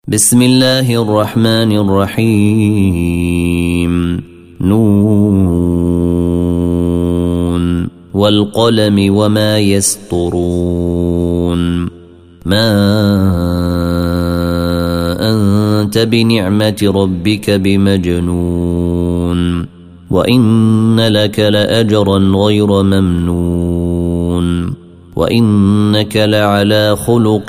بسم الله الرحمن الرحيم. نون والقلم وما يسطرون. ما أنت بنعمة ربك بمجنون وإن لك لأجرا غير ممنون وإنك لعلى خلق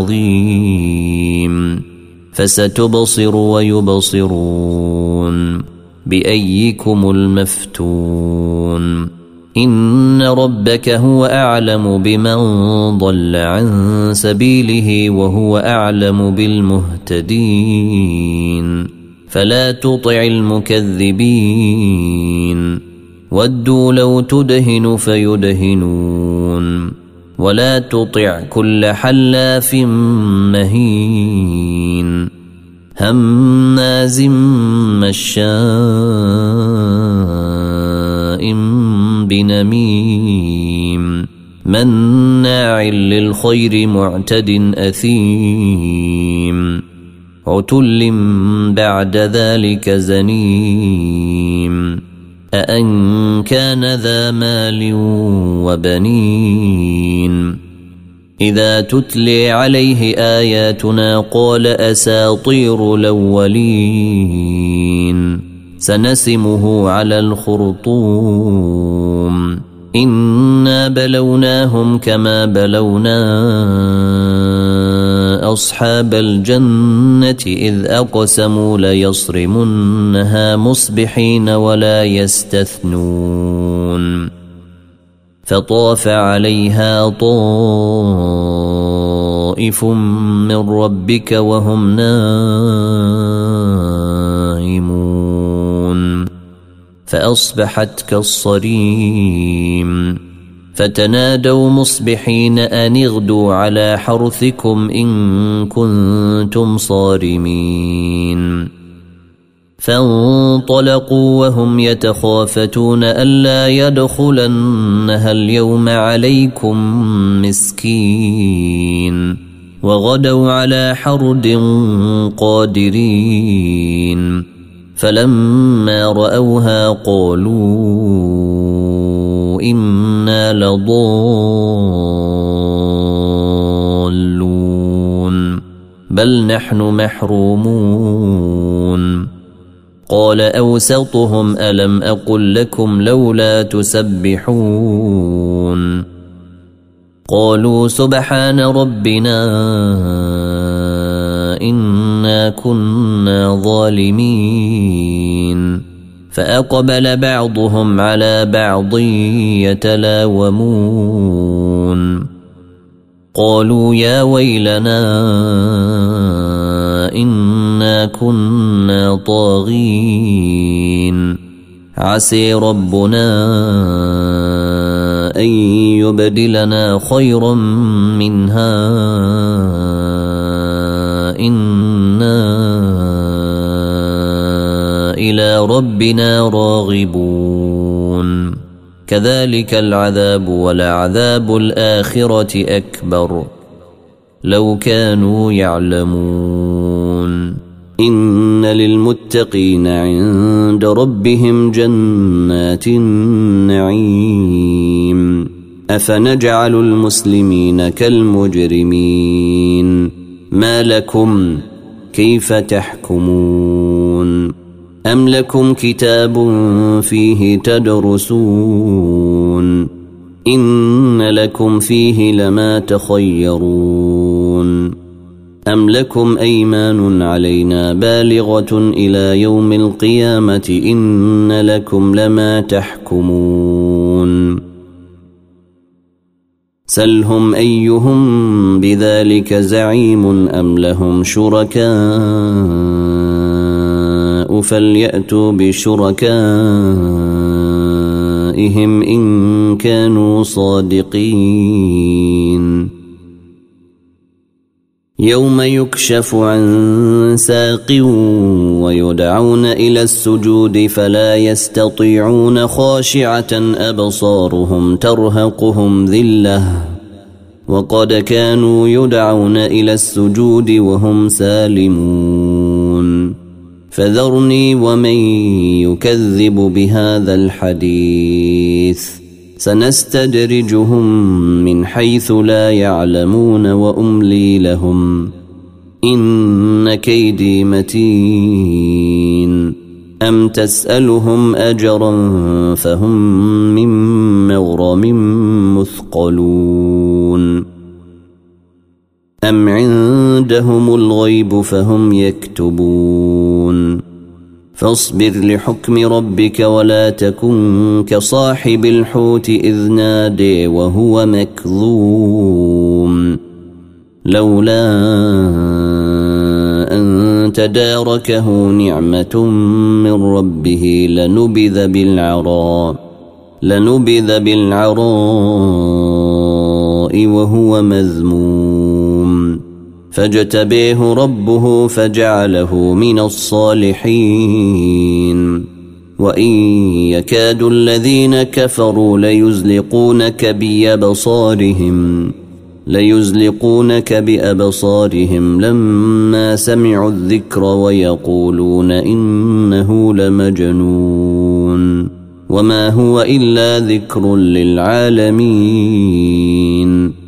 عظيم. فستبصر ويبصرون بأيكم المفتون. إن ربك هو أعلم بمن ضل عن سبيله وهو أعلم بالمهتدين. فلا تطع المكذبين ودوا لو تدهن فيدهنون ولا تطع كل حلاف مهين هماز مشاء بنميم مناع للخير معتد أثيم عتل بعد ذلك زنيم. أأن كان ذا مال وبنين إذا تتلي عليه آياتنا قال أساطير الأولين سنسمه على الخرطوم. إنا بلوناهم كما بلونا أصحاب الجنة إذ أقسموا ليصرمنها مصبحين ولا يستثنون. فطاف عليها طائف من ربك وهم نائمون فأصبحت كالصريم. فتنادوا مصبحين أن اغدوا على حرثكم إن كنتم صارمين. فانطلقوا وهم يتخافتون ألا يدخلنها اليوم عليكم مسكين وغدوا على حرد قادرين. فلما رأوها قالوا إنا لضالون بل نحن محرومون. قال أوسطهم ألم أقل لكم لولا تسبحون. قالوا سبحان ربنا إنا كنا ظالمين. فأقبل بعضهم على بعض يتلاومون. قالوا يا ويلنا إنا كنا طاغين عسى ربنا أن يبدلنا خيرا منها إنا إلى ربنا راغبون. كذلك العذاب ولعذاب الآخرة أكبر لو كانوا يعلمون. إن للمتقين عند ربهم جنات النعيم. أفنجعل المسلمين كالمجرمين ما لكم كيف تحكمون. أم لكم كتاب فيه تدرسون إن لكم فيه لما تخيرون. أم لكم أيمان علينا بالغة إلى يوم القيامة إن لكم لما تحكمون. سلهم أيهم بذلك زعيم أم لهم شركاء فليأتوا بشركائهم إن كانوا صادقين. يوم يكشف عن ساق ويدعون إلى السجود فلا يستطيعون خاشعة أبصارهم ترهقهم ذلة وقد كانوا يدعون إلى السجود وهم سالمون فذرني ومن يكذب بهذا الحديث سنستدرجهم من حيث لا يعلمون وأملي لهم إن كيدي متين أم تسألهم أجرا فهم من مغرم مثقلون أم عندهم الغيب فهم يكتبون فاصبر لحكم ربك ولا تكن كصاحب الحوت إذ نادي وهو مكظوم لولا أن تداركه نعمة من ربه لنبذ بالعراء وهو مذموم فاجتبيه ربه فجعله من الصالحين وإن يكاد الذين كفروا ليزلقونك بأبصارهم لما سمعوا الذكر ويقولون إنه لمجنون وما هو إلا ذكر للعالمين